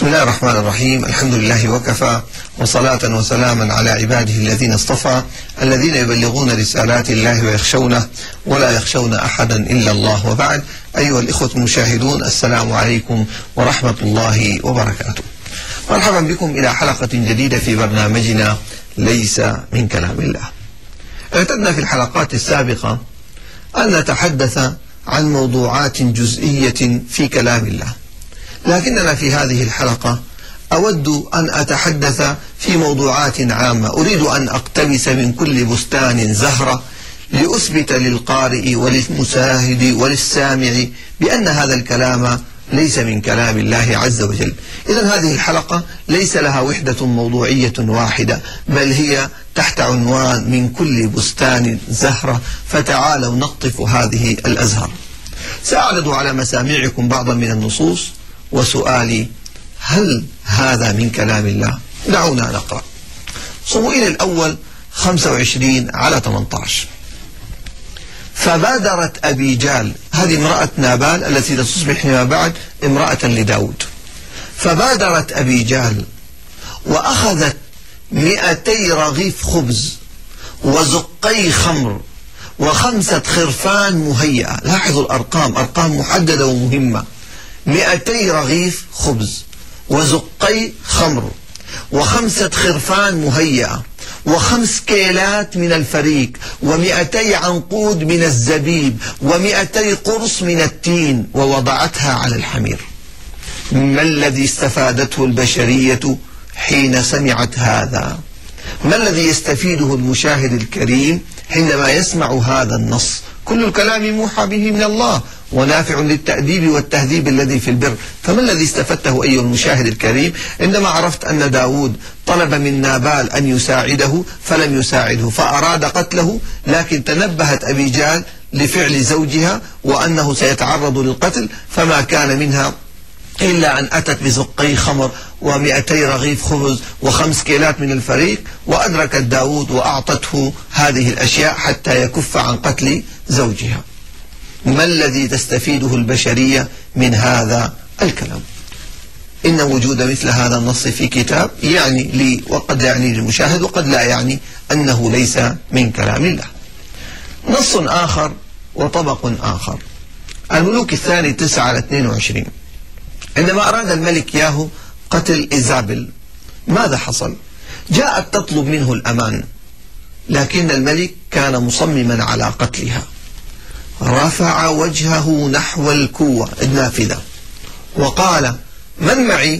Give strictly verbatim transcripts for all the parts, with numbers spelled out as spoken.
بسم الله الرحمن الرحيم. الحمد لله وكفى، وصلاة وسلاما على عباده الذين اصطفى، الذين يبلغون رسالات الله ويخشونه ولا يخشون أحدا إلا الله، وبعد. أيها الإخوة المشاهدون، السلام عليكم ورحمة الله وبركاته. مرحبا بكم إلى حلقة جديدة في برنامجنا ليس من كلام الله. اعتدنا في الحلقات السابقة أن نتحدث عن موضوعات جزئية في كلام الله، لكننا في هذه الحلقة أود أن أتحدث في موضوعات عامة. أريد أن أقتبس من كل بستان زهرة لأثبت للقارئ وللمشاهد وللسامع بأن هذا الكلام ليس من كلام الله عز وجل. إذن هذه الحلقة ليس لها وحدة موضوعية واحدة، بل هي تحت عنوان من كل بستان زهرة، فتعالوا نقطف هذه الأزهار. سأعرض على مسامعكم بعضا من النصوص، وسؤالي: هل هذا من كلام الله؟ دعونا نقرأ. صموئيل الأول خمسة وعشرين على ثمانية عشر: فبادرت أبيجال، هذه امرأة نابال التي تصبح فيما بعد امرأة لداود. فبادرت أبيجال وأخذت مئتي رغيف خبز وزقي خمر وخمسة خرفان مهيئة. لاحظوا الأرقام، أرقام محددة ومهمة: مئتي رغيف خبز وزقي خمر وخمسة خرفان مهيئة وخمس كيلات من الفريك ومئتي عنقود من الزبيب ومئتي قرص من التين، ووضعتها على الحمير. ما الذي استفادته البشرية حين سمعت هذا؟ ما الذي يستفيده المشاهد الكريم حينما يسمع هذا النص؟ كل الكلام موحى به من الله ونافع للتأديب والتهذيب الذي في البر. فما الذي استفدته أيها المشاهد الكريم عندما عرفت أن داود طلب من نابال أن يساعده فلم يساعده فأراد قتله، لكن تنبهت أبيجال لفعل زوجها وأنه سيتعرض للقتل، فما كان منها إلا أن أتت بزقي خمر ومئتي رغيف خبز وخمس كيلات من الفريق، وأدركت داود وأعطته هذه الأشياء حتى يكف عن قتل زوجها. ما الذي تستفيده البشرية من هذا الكلام؟ إن وجود مثل هذا النص في كتاب يعني لي وقد لا يعني للمشاهد، وقد لا يعني أنه ليس من كلام الله. نص آخر وطبق آخر: الملوك الثاني تسعة على اثنين وعشرين. عندما أراد الملك ياهو قتل إيزابل، ماذا حصل؟ جاءت تطلب منه الأمان، لكن الملك كان مصمما على قتلها. رفع وجهه نحو الكوة النافذة وقال: من معي؟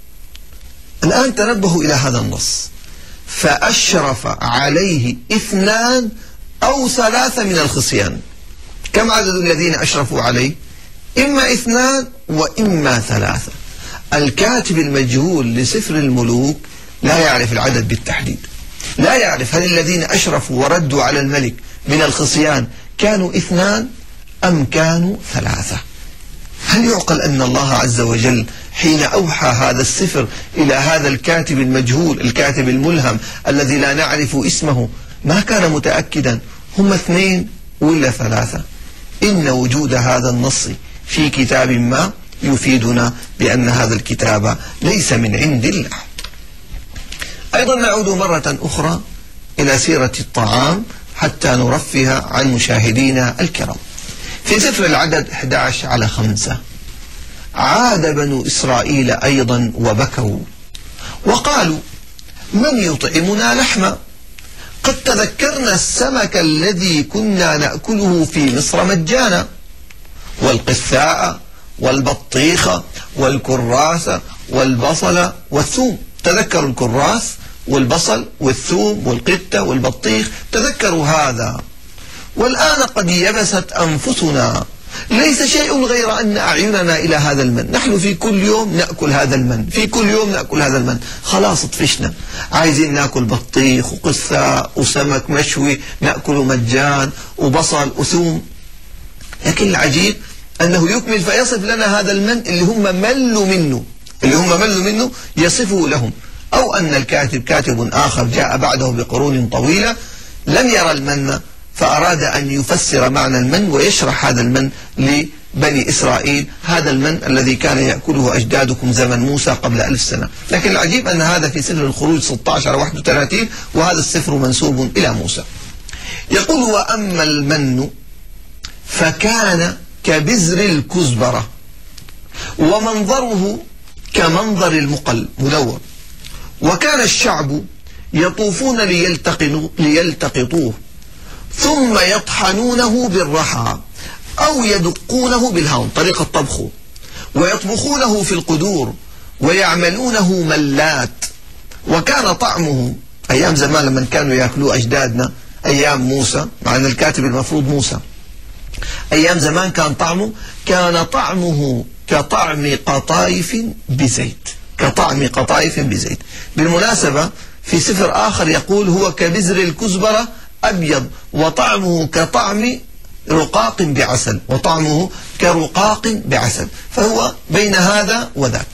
الآن تنبهوا إلى هذا النص: فأشرف عليه اثنان أو ثلاثة من الخصيان. كم عدد الذين أشرفوا عليه؟ إما اثنان وإما ثلاثة. الكاتب المجهول لسفر الملوك لا يعرف العدد بالتحديد، لا يعرف هل الذين أشرفوا وردوا على الملك من الخصيان كانوا اثنان أم كانوا ثلاثة. هل يعقل أن الله عز وجل حين أوحى هذا السفر إلى هذا الكاتب المجهول، الكاتب الملهم الذي لا نعرف اسمه، ما كان متأكدا هم اثنين ولا ثلاثة؟ إن وجود هذا النص في كتاب ما يفيدنا بأن هذا الكتاب ليس من عند الله. أيضا نعود مرة أخرى إلى سيرة الطعام حتى نرفه عن مشاهدينا الكرام. في سفر العدد أحد عشر على خمسة: عاد بنو إسرائيل أيضا وبكوا وقالوا: من يطعمنا لحما؟ قد تذكرنا السمك الذي كنا نأكله في مصر مجانا، والقثاء والبطيخ والكراس والبصل والثوم. تذكروا الكراس والبصل والثوم والقتة والبطيخ، تذكروا هذا. والآن قد يبست أنفسنا، ليس شيء غير أن أعيننا إلى هذا المن. نحن في كل يوم نأكل هذا المن، في كل يوم نأكل هذا المن، خلاص طفشنا، عايزين نأكل بطيخ وقثاء وسمك مشوي نأكل مجان وبصل وثوم. لكن العجيب أنه يكمل فيصف لنا هذا المن اللي هم ملوا منه، اللي هم ملوا منه يصفه لهم. أو أن الكاتب كاتب آخر جاء بعده بقرون طويلة لم يرى المن فأراد أن يفسر معنى المن ويشرح هذا المن بني إسرائيل، هذا المن الذي كان يأكله أجدادكم زمن موسى قبل ألف سنة. لكن العجيب أن هذا في سفر الخروج ستة عشر على واحد وثلاثين، وهذا السفر منسوب إلى موسى. يقول: وأما المن فكان كبزر الكزبرة ومنظره كمنظر المقل مدور، وكان الشعب يطوفون ليلتقطوه ثم يطحنونه بالرحى أو يدقونه بالهون، طريقة طبخه، ويطبخونه في القدور ويعملونه ملات. وكان طعمه أيام زمان لما كانوا يأكلوا أجدادنا أيام موسى، مع أن الكاتب المفروض موسى، أيام زمان كان طعمه كان طعمه كطعم قطايف بزيت، كطعم قطايف بزيت. بالمناسبة في سفر آخر يقول: هو كبزر الكزبرة أبيض وطعمه كطعم رقاق بعسل، وطعمه كرقاق بعسل، فهو بين هذا وذاك.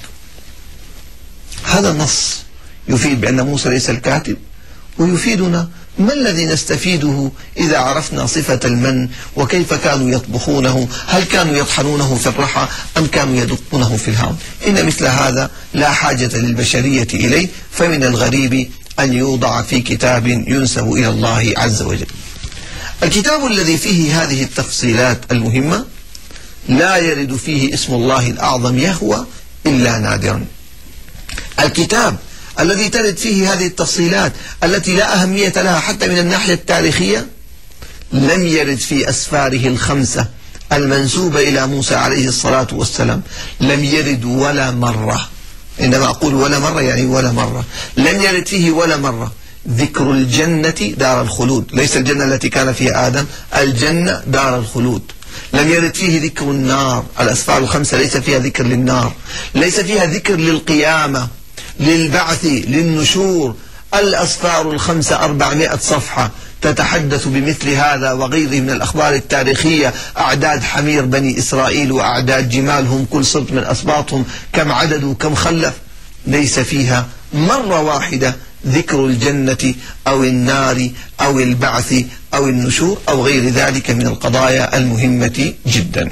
هذا النص يفيد بأن موسى ليس الكاتب، ويفيدنا ما الذي نستفيده إذا عرفنا صفة المن وكيف كانوا يطبخونه، هل كانوا يطحنونه في الرحى أم كانوا يدقونه في الهون. إن مثل هذا لا حاجة للبشرية إليه، فمن الغريب أن يوضع في كتاب ينسب إلى الله عز وجل. الكتاب الذي فيه هذه التفصيلات المهمة لا يرد فيه اسم الله الأعظم يهوى إلا نادرا. الكتاب الذي ترد فيه هذه التفصيلات التي لا أهمية لها حتى من الناحية التاريخية لم يرد في أسفاره الخمسة المنسوبة إلى موسى عليه الصلاة والسلام، لم يرد ولا مرة. عندما أقول ولا مرة يعني ولا مرة، لم يرد فيه ولا مرة ذكر الجنة دار الخلود، ليس الجنة التي كان فيها آدم، الجنة دار الخلود. لم يرد فيه ذكر النار، الأسفار الخمسة ليس فيها ذكر للنار، ليس فيها ذكر للقيامة، للبعث، للنشور. الأسفار الخمسة أربعمائة صفحة تتحدث بمثل هذا وغيره من الأخبار التاريخية، أعداد حمير بني إسرائيل وأعداد جمالهم، كل سبط من أسباطهم كم عدد وكم خلف، ليس فيها مرة واحدة ذكر الجنة أو النار أو البعث أو النشور أو غير ذلك من القضايا المهمة جدا.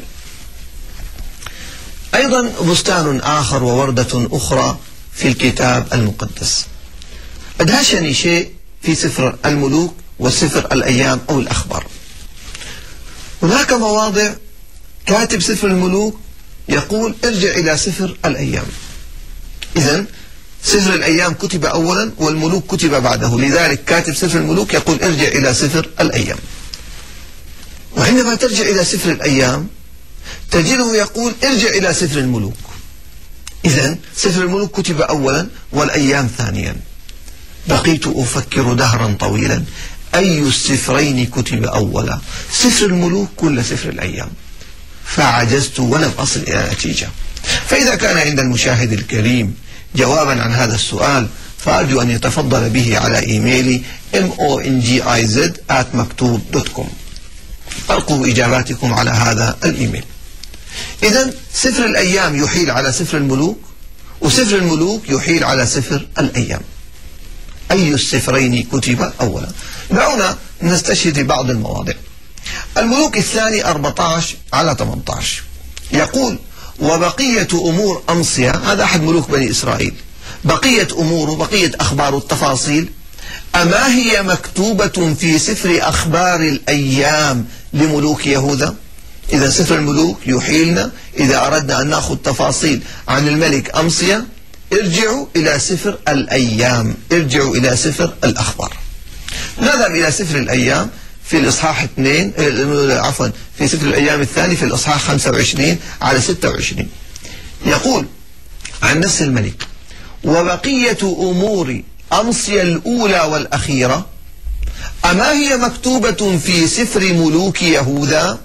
أيضا بستان آخر ووردة أخرى في الكتاب المقدس. أدهشني شيء في سفر الملوك وسفر الأيام أو الأخبار. هناك مواضع كاتب سفر الملوك يقول ارجع إلى سفر الأيام. إذن سفر الأيام كتب أولا والملوك كتب بعده، لذلك كاتب سفر الملوك يقول ارجع إلى سفر الأيام. وعندما ترجع إلى سفر الأيام تجده يقول ارجع إلى سفر الملوك. إذن سفر الملوك كتب أولا والأيام ثانيا. بقيت أفكر دهرا طويلا أي السفرين كتب أولا، سفر الملوك كل سفر الأيام، فعجزت ولم أصل إلى نتيجة. فإذا كان عند المشاهد الكريم جوابا عن هذا السؤال فأرجو أن يتفضل به على إيميلي mongiz at maktub دوت كوم. ألقوا إجاباتكم على هذا الإيميل. إذن سفر الأيام يحيل على سفر الملوك، وسفر الملوك يحيل على سفر الأيام. أي السفرين كتب أولا؟ دعونا نستشهد بعض المواضع. الملوك الثاني أربعة عشر على ثمانية عشر يقول وبقية أمور أمصية، هذا أحد ملوك بني إسرائيل، بقية أموره بقية أخبار التفاصيل أما هي مكتوبة في سفر أخبار الأيام لملوك يهوذا؟ إذا سفر الملوك يحيلنا إذا أردنا أن نأخذ تفاصيل عن الملك أمصية ارجعوا إلى سفر الأيام، ارجعوا إلى سفر الأخبار. نذهب إلى سفر الأيام في الإصحاح اثنين عفوا في سفر الأيام الثاني في الإصحاح خمسة وعشرين على ستة وعشرين يقول عن نفس الملك وبقية أمور أمصية الأولى والأخيرة أما هي مكتوبة في سفر ملوك يهوذا؟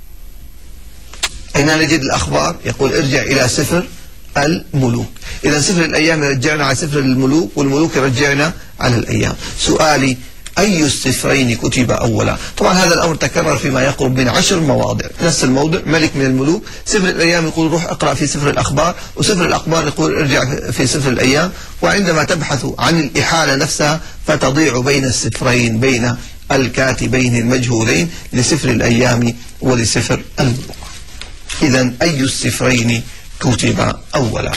أين نجد الأخبار؟ يقول ارجع إلى سفر الملوك. إذا سفر الأيام يرجعنا على سفر الملوك والملوك يرجعنا على الأيام. سؤالي أي السفرين كتب أولا؟ طبعا هذا الأمر تكرر فيما يقرب من عشر مواضع، نفس الموضع ملك من الملوك، سفر الأيام يقول روح اقرأ في سفر الأخبار، وسفر الأخبار يقول ارجع في سفر الأيام. وعندما تبحث عن الإحالة نفسها فتضيع بين السفرين بين الكاتبين المجهولين لسفر الأيام ولسفر الملوك. إذن أي السفرين كتب أولا؟